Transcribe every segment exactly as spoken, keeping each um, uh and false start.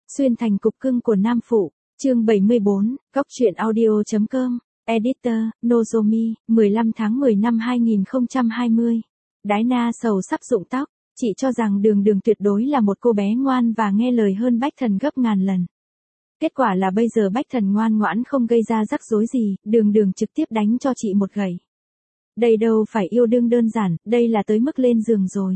Xuyên thành cục cưng của nam phụ, chương bảy mươi bốn, góc truyện audio chấm com, editor, Nozomi, mười lăm tháng mười năm hai nghìn không trăm hai mươi. Diana sầu sắp rụng tóc, chị cho rằng Đường Đường tuyệt đối là một cô bé ngoan và nghe lời hơn Bách Thần gấp ngàn lần. Kết quả là bây giờ Bách Thần ngoan ngoãn không gây ra rắc rối gì, Đường Đường trực tiếp đánh cho chị một gậy. Đây đâu phải yêu đương đơn giản, đây là tới mức lên giường rồi.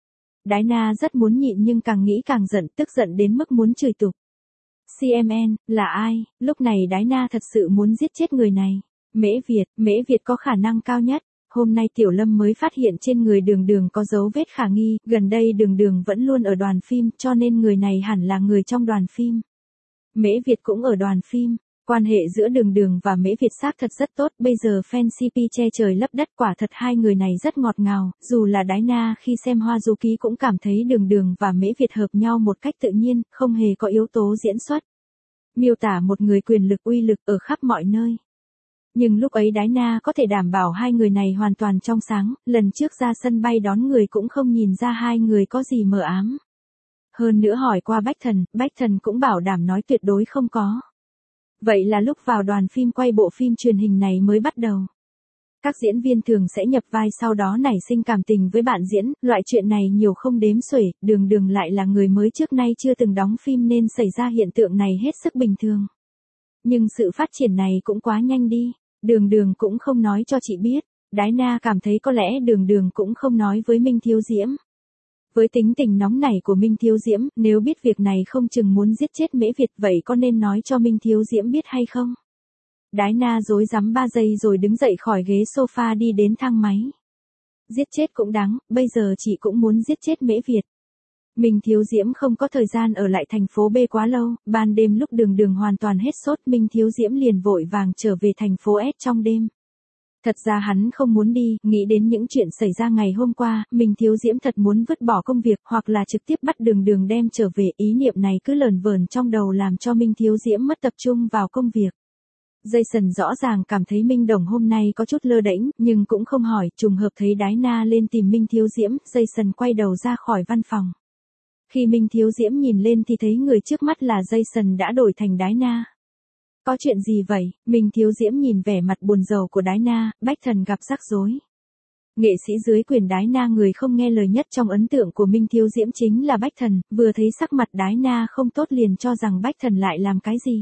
Diana rất muốn nhịn nhưng càng nghĩ càng giận, tức giận đến mức muốn chửi tục. xê em en, là ai? Lúc này Diana thật sự muốn giết chết người này. Mễ Việt, Mễ Việt có khả năng cao nhất. Hôm nay Tiểu Lâm mới phát hiện trên người Đường Đường có dấu vết khả nghi, gần đây Đường Đường vẫn luôn ở đoàn phim, cho nên người này hẳn là người trong đoàn phim. Mễ Việt cũng ở đoàn phim. Quan hệ giữa Đường Đường và Mễ Việt xác thật rất tốt, bây giờ fan xê pê che trời lấp đất, quả thật hai người này rất ngọt ngào, dù là Diana khi xem Hoa Du Ký cũng cảm thấy Đường Đường và Mễ Việt hợp nhau một cách tự nhiên, không hề có yếu tố diễn xuất. Miêu tả một người quyền lực uy lực ở khắp mọi nơi. Nhưng lúc ấy Diana có thể đảm bảo hai người này hoàn toàn trong sáng, lần trước ra sân bay đón người cũng không nhìn ra hai người có gì mờ ám. Hơn nữa hỏi qua Bách Thần, Bách Thần cũng bảo đảm nói tuyệt đối không có. Vậy là lúc vào đoàn phim quay bộ phim truyền hình này mới bắt đầu. Các diễn viên thường sẽ nhập vai sau đó nảy sinh cảm tình với bạn diễn, loại chuyện này nhiều không đếm xuể, Đường Đường lại là người mới trước nay chưa từng đóng phim nên xảy ra hiện tượng này hết sức bình thường. Nhưng sự phát triển này cũng quá nhanh đi, Đường Đường cũng không nói cho chị biết, Diana cảm thấy có lẽ Đường Đường cũng không nói với Minh Thiếu Diễm. Với tính tình nóng nảy của Minh Thiếu Diễm, nếu biết việc này không chừng muốn giết chết Mễ Việt, vậy có nên nói cho Minh Thiếu Diễm biết hay không? Diana rối rắm ba giây rồi đứng dậy khỏi ghế sofa đi đến thang máy. Giết chết cũng đáng, bây giờ chị cũng muốn giết chết Mễ Việt. Minh Thiếu Diễm không có thời gian ở lại thành phố B quá lâu, ban đêm lúc Đường Đường hoàn toàn hết sốt, Minh Thiếu Diễm liền vội vàng trở về thành phố S trong đêm. Thật ra hắn không muốn đi, nghĩ đến những chuyện xảy ra ngày hôm qua, Minh Thiếu Diễm thật muốn vứt bỏ công việc hoặc là trực tiếp bắt Đường Đường đem trở về, ý niệm này cứ lờn vờn trong đầu làm cho Minh Thiếu Diễm mất tập trung vào công việc. Jason rõ ràng cảm thấy Minh Đồng hôm nay có chút lơ đễnh, nhưng cũng không hỏi, trùng hợp thấy Diana lên tìm Minh Thiếu Diễm, Jason quay đầu ra khỏi văn phòng. Khi Minh Thiếu Diễm nhìn lên thì thấy người trước mắt là Jason đã đổi thành Diana. Có chuyện gì vậy? Minh Thiếu Diễm nhìn vẻ mặt buồn rầu của Diana, Bách Thần gặp rắc rối. Nghệ sĩ dưới quyền Diana người không nghe lời nhất trong ấn tượng của Minh Thiếu Diễm chính là Bách Thần, vừa thấy sắc mặt Diana không tốt liền cho rằng Bách Thần lại làm cái gì.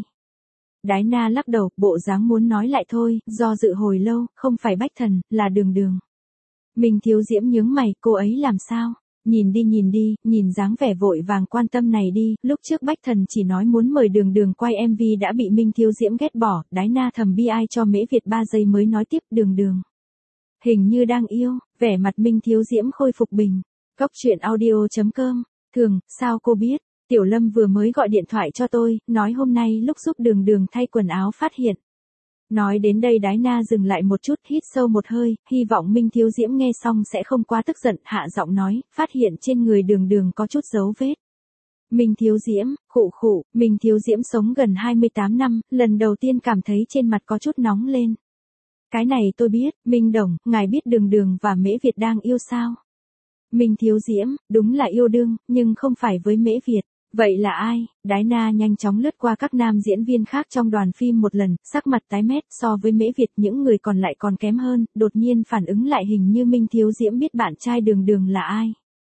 Diana lắc đầu, bộ dáng muốn nói lại thôi, do dự hồi lâu, không phải Bách Thần, là Đường Đường. Minh Thiếu Diễm nhướng mày, cô ấy làm sao? Nhìn đi nhìn đi, nhìn dáng vẻ vội vàng quan tâm này đi, lúc trước Bách Thần chỉ nói muốn mời Đường Đường quay em vê đã bị Minh Thiếu Diễm ghét bỏ, Diana thầm bi ai cho Mễ Việt ba giây mới nói tiếp, Đường Đường. Hình như đang yêu, vẻ mặt Minh Thiếu Diễm khôi phục bình. Góc truyện audio chấm com, thường, sao cô biết? Tiểu Lâm vừa mới gọi điện thoại cho tôi, nói hôm nay lúc giúp Đường Đường thay quần áo phát hiện. Nói đến đây Diana dừng lại một chút, hít sâu một hơi, hy vọng Minh Thiếu Diễm nghe xong sẽ không quá tức giận, hạ giọng nói, phát hiện trên người Đường Đường có chút dấu vết. Minh Thiếu Diễm, khụ khụ, Minh Thiếu Diễm sống gần hai mươi tám năm, lần đầu tiên cảm thấy trên mặt có chút nóng lên. Cái này tôi biết, Minh Đồng, ngài biết Đường Đường và Mễ Việt đang yêu sao? Minh Thiếu Diễm, đúng là yêu đương, nhưng không phải với Mễ Việt. Vậy là ai? Diana nhanh chóng lướt qua các nam diễn viên khác trong đoàn phim một lần, sắc mặt tái mét, so với Mễ Việt những người còn lại còn kém hơn, đột nhiên phản ứng lại hình như Minh Thiếu Diễm biết bạn trai Đường Đường là ai.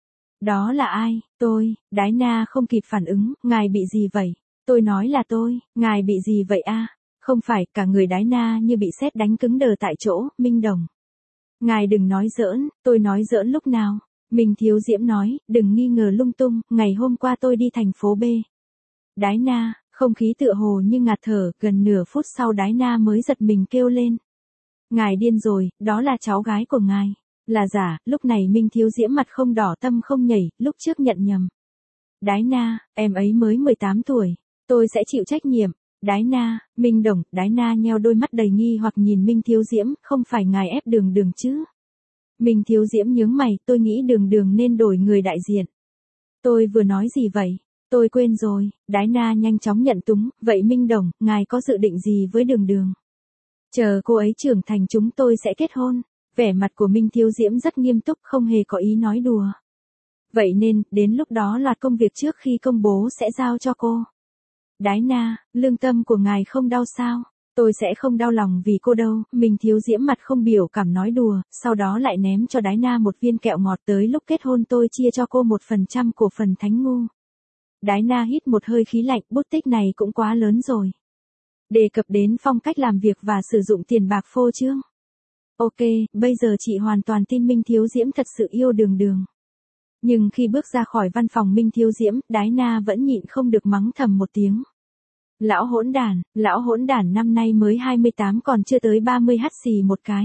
Đó là ai? Tôi, Diana không kịp phản ứng, ngài bị gì vậy? Tôi nói là tôi, ngài bị gì vậy a? À? Không phải, cả người Diana như bị sét đánh cứng đờ tại chỗ, Minh Đồng. Ngài đừng nói giỡn, tôi nói giỡn lúc nào? Minh Thiếu Diễm nói, đừng nghi ngờ lung tung, ngày hôm qua tôi đi thành phố B. Diana, không khí tựa hồ như ngạt thở, gần nửa phút sau Diana mới giật mình kêu lên. Ngài điên rồi, đó là cháu gái của ngài. Là giả, lúc này Minh Thiếu Diễm mặt không đỏ tâm không nhảy, lúc trước nhận nhầm. Diana, em ấy mới mười tám tuổi, tôi sẽ chịu trách nhiệm. Diana, Minh Đồng, Diana nheo đôi mắt đầy nghi hoặc nhìn Minh Thiếu Diễm, không phải ngài ép Đường Đường chứ? Minh Thiếu Diễm nhướng mày, tôi nghĩ Đường Đường nên đổi người đại diện. Tôi vừa nói gì vậy? Tôi quên rồi. Diana nhanh chóng nhận túng, vậy Minh Đồng, ngài có dự định gì với Đường Đường? Chờ cô ấy trưởng thành chúng tôi sẽ kết hôn. Vẻ mặt của Minh Thiếu Diễm rất nghiêm túc, không hề có ý nói đùa. Vậy nên, đến lúc đó loạt công việc trước khi công bố sẽ giao cho cô. Đái na, lương tâm của ngài không đau sao? Tôi sẽ không đau lòng vì cô đâu, Minh Thiếu Diễm mặt không biểu cảm nói đùa, sau đó lại ném cho Đái na một viên kẹo ngọt, tới lúc kết hôn tôi chia cho cô một phần trăm cổ phần Thánh Ngu. Đái na hít một hơi khí lạnh, bút tích này cũng quá lớn rồi. Đề cập đến phong cách làm việc và sử dụng tiền bạc phô trương. Ok, bây giờ chị hoàn toàn tin Minh Thiếu Diễm thật sự yêu Đường Đường. Nhưng khi bước ra khỏi văn phòng Minh Thiếu Diễm, Đái na vẫn nhịn không được mắng thầm một tiếng. Lão hỗn đản, lão hỗn đản năm nay mới hai mươi tám còn chưa tới ba mươi hắt xì một cái.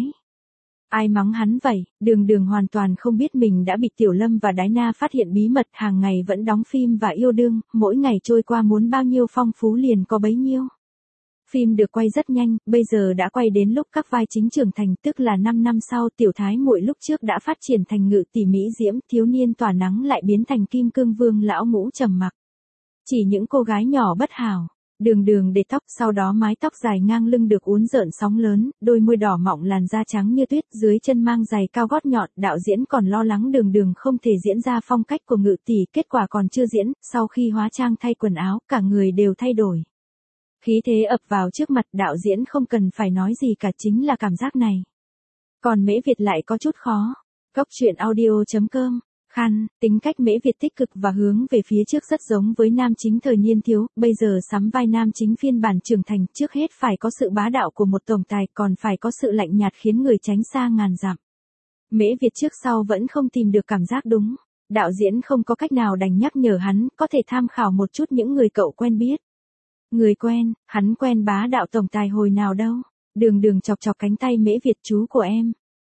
Ai mắng hắn vậy? Đường Đường hoàn toàn không biết mình đã bị Tiểu Lâm và Đái na phát hiện bí mật, hàng ngày vẫn đóng phim và yêu đương, mỗi ngày trôi qua muốn bao nhiêu phong phú liền có bấy nhiêu. Phim được quay rất nhanh, bây giờ đã quay đến lúc các vai chính trưởng thành, tức là năm năm sau. Tiểu Thái Muội lúc trước đã phát triển thành Ngự tỷ mỹ diễm, thiếu niên tỏa nắng lại biến thành Kim Cương Vương lão ngũ trầm mặc. Chỉ những cô gái nhỏ bất hảo. Đường Đường để tóc, sau đó mái tóc dài ngang lưng được uốn rợn sóng lớn, đôi môi đỏ mọng, làn da trắng như tuyết, dưới chân mang giày cao gót nhọn. Đạo diễn còn lo lắng Đường Đường không thể diễn ra phong cách của Ngự tỷ, kết quả còn chưa diễn, sau khi hóa trang thay quần áo, cả người đều thay đổi. Khí thế ập vào trước mặt, đạo diễn không cần phải nói gì cả, chính là cảm giác này. Còn Mễ Việt lại có chút khó. Góc truyện audio chấm com. Khăn, tính cách Mễ Việt tích cực và hướng về phía trước rất giống với nam chính thời niên thiếu, bây giờ sắm vai nam chính phiên bản trưởng thành, trước hết phải có sự bá đạo của một tổng tài, còn phải có sự lạnh nhạt khiến người tránh xa ngàn dặm. Mễ Việt trước sau vẫn không tìm được cảm giác đúng. Đạo diễn không có cách nào đành nhắc nhở hắn, có thể tham khảo một chút những người cậu quen biết. Người quen, hắn quen bá đạo tổng tài hồi nào đâu. Đường Đường chọc chọc cánh tay Mễ Việt, chú của em.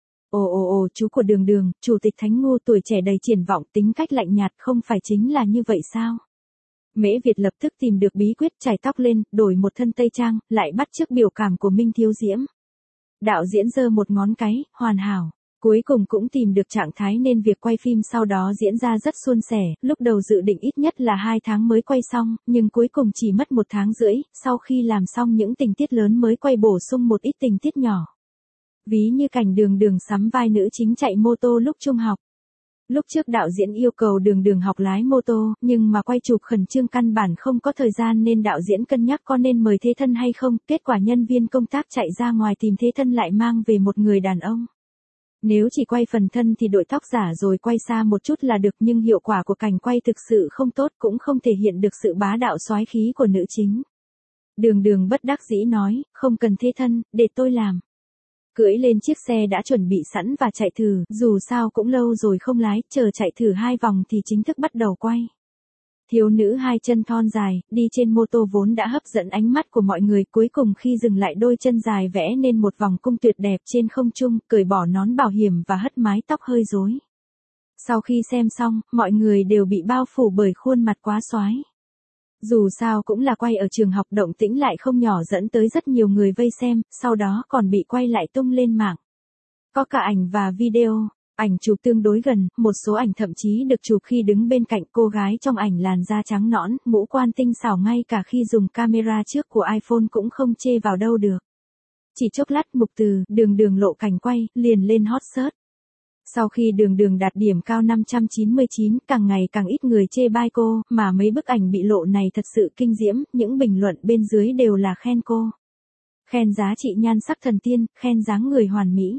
Ồ ồ ồ, chú của Đường Đường, chủ tịch Thánh Ngu tuổi trẻ đầy triển vọng, tính cách lạnh nhạt, không phải chính là như vậy sao? Mễ Việt lập tức tìm được bí quyết, chải tóc lên, đổi một thân tây trang, lại bắt chước biểu cảm của Minh Thiếu Diễm. Đạo diễn giơ một ngón cái, hoàn hảo. Cuối cùng cũng tìm được trạng thái nên việc quay phim sau đó diễn ra rất suôn sẻ, lúc đầu dự định ít nhất là hai tháng mới quay xong, nhưng cuối cùng chỉ mất một tháng rưỡi, sau khi làm xong những tình tiết lớn mới quay bổ sung một ít tình tiết nhỏ. Ví như cảnh Đường Đường sắm vai nữ chính chạy mô tô lúc trung học. Lúc trước đạo diễn yêu cầu Đường Đường học lái mô tô, nhưng mà quay chụp khẩn trương căn bản không có thời gian nên đạo diễn cân nhắc có nên mời thế thân hay không, kết quả nhân viên công tác chạy ra ngoài tìm thế thân lại mang về một người đàn ông. Nếu chỉ quay phần thân thì đội tóc giả rồi quay xa một chút là được, nhưng hiệu quả của cảnh quay thực sự không tốt, cũng không thể hiện được sự bá đạo soái khí của nữ chính. Đường Đường bất đắc dĩ nói, không cần thế thân, để tôi làm. Cưỡi lên chiếc xe đã chuẩn bị sẵn và chạy thử, dù sao cũng lâu rồi không lái, chờ chạy thử hai vòng thì chính thức bắt đầu quay. Thiếu nữ hai chân thon dài, đi trên mô tô vốn đã hấp dẫn ánh mắt của mọi người, cuối cùng khi dừng lại đôi chân dài vẽ nên một vòng cung tuyệt đẹp trên không trung, cởi bỏ nón bảo hiểm và hất mái tóc hơi rối. Sau khi xem xong, mọi người đều bị bao phủ bởi khuôn mặt quá soái. Dù sao cũng là quay ở trường học, động tĩnh lại không nhỏ dẫn tới rất nhiều người vây xem, sau đó còn bị quay lại tung lên mạng. Có cả ảnh và video. Ảnh chụp tương đối gần, một số ảnh thậm chí được chụp khi đứng bên cạnh. Cô gái trong ảnh làn da trắng nõn, ngũ quan tinh xảo, ngay cả khi dùng camera trước của iPhone cũng không chê vào đâu được. Chỉ chốc lát mục từ, Đường Đường lộ cảnh quay, liền lên hot search. Sau khi Đường Đường đạt điểm cao năm trăm chín mươi chín, càng ngày càng ít người chê bai cô, mà mấy bức ảnh bị lộ này thật sự kinh diễm, những bình luận bên dưới đều là khen cô. Khen giá trị nhan sắc thần tiên, khen dáng người hoàn mỹ.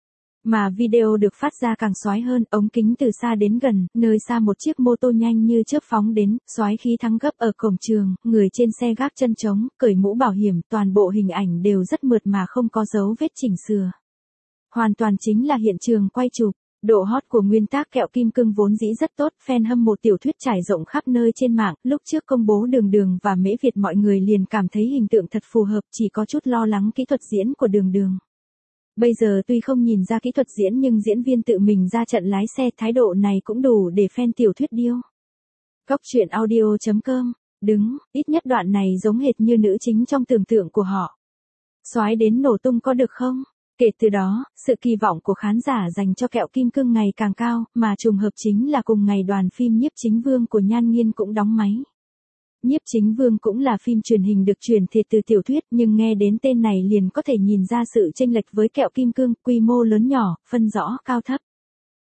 Mà video được phát ra càng soái hơn, ống kính từ xa đến gần, nơi xa một chiếc mô tô nhanh như chớp phóng đến, soái khí thắng gấp ở cổng trường, người trên xe gác chân trống, cởi mũ bảo hiểm, toàn bộ hình ảnh đều rất mượt mà không có dấu vết chỉnh sửa. Hoàn toàn chính là hiện trường quay chụp. Độ hot của nguyên tác kẹo kim cương vốn dĩ rất tốt, fan hâm mộ tiểu thuyết trải rộng khắp nơi trên mạng, lúc trước công bố Đường Đường và Mễ Việt mọi người liền cảm thấy hình tượng thật phù hợp, chỉ có chút lo lắng kỹ thuật diễn của Đường Đường. Bây giờ tuy không nhìn ra kỹ thuật diễn nhưng diễn viên tự mình ra trận lái xe, thái độ này cũng đủ để fan tiểu thuyết điêu. Góc truyện audio chấm com. Đứng, ít nhất đoạn này giống hệt như nữ chính trong tưởng tượng của họ. Soái đến nổ tung có được không? Kể từ đó, sự kỳ vọng của khán giả dành cho kẹo kim cương ngày càng cao, mà trùng hợp chính là cùng ngày đoàn phim Nhiếp Chính Vương của Nhan Nghiên cũng đóng máy. Nhiếp Chính Vương cũng là phim truyền hình được chuyển thể từ tiểu thuyết, nhưng nghe đến tên này liền có thể nhìn ra sự chênh lệch với kẹo kim cương, quy mô lớn nhỏ, phân rõ cao thấp.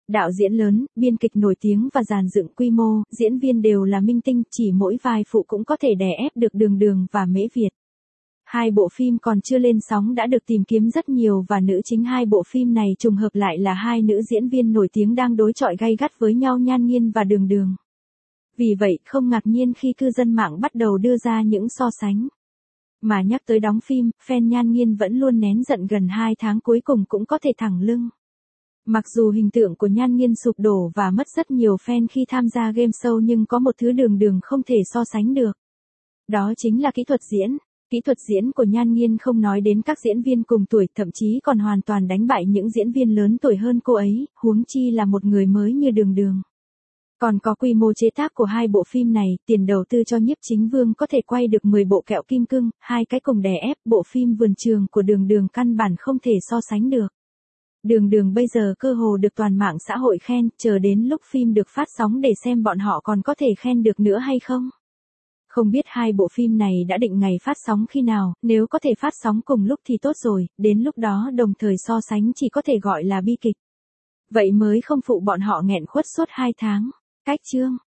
Đạo diễn lớn, biên kịch nổi tiếng và dàn dựng quy mô, diễn viên đều là minh tinh, chỉ mỗi vai phụ cũng có thể đè ép được Đường Đường và Mễ Việt. Hai bộ phim còn chưa lên sóng đã được tìm kiếm rất nhiều và nữ chính hai bộ phim này trùng hợp lại là hai nữ diễn viên nổi tiếng đang đối chọi gay gắt với nhau, Nhan Nghiên và Đường Đường. Vì vậy, không ngạc nhiên khi cư dân mạng bắt đầu đưa ra những so sánh. Mà nhắc tới đóng phim, fan Nhan Nghiên vẫn luôn nén giận gần hai tháng cuối cùng cũng có thể thẳng lưng. Mặc dù hình tượng của Nhan Nghiên sụp đổ và mất rất nhiều fan khi tham gia game show nhưng có một thứ Đường Đường không thể so sánh được. Đó chính là kỹ thuật diễn. Kỹ thuật diễn của Nhan Nghiên không nói đến các diễn viên cùng tuổi, thậm chí còn hoàn toàn đánh bại những diễn viên lớn tuổi hơn cô ấy, huống chi là một người mới như Đường Đường. Còn có quy mô chế tác của hai bộ phim này, tiền đầu tư cho Nhiếp Chính Vương có thể quay được mười bộ Kẹo Kim Cương, hai cái cùng đè ép, bộ phim Vườn Trường của Đường Đường căn bản không thể so sánh được. Đường Đường bây giờ cơ hồ được toàn mạng xã hội khen, chờ đến lúc phim được phát sóng để xem bọn họ còn có thể khen được nữa hay không. Không biết hai bộ phim này đã định ngày phát sóng khi nào, nếu có thể phát sóng cùng lúc thì tốt rồi, đến lúc đó đồng thời so sánh chỉ có thể gọi là bi kịch. Vậy mới không phụ bọn họ nghẹn khuất suốt hai tháng. Cách chương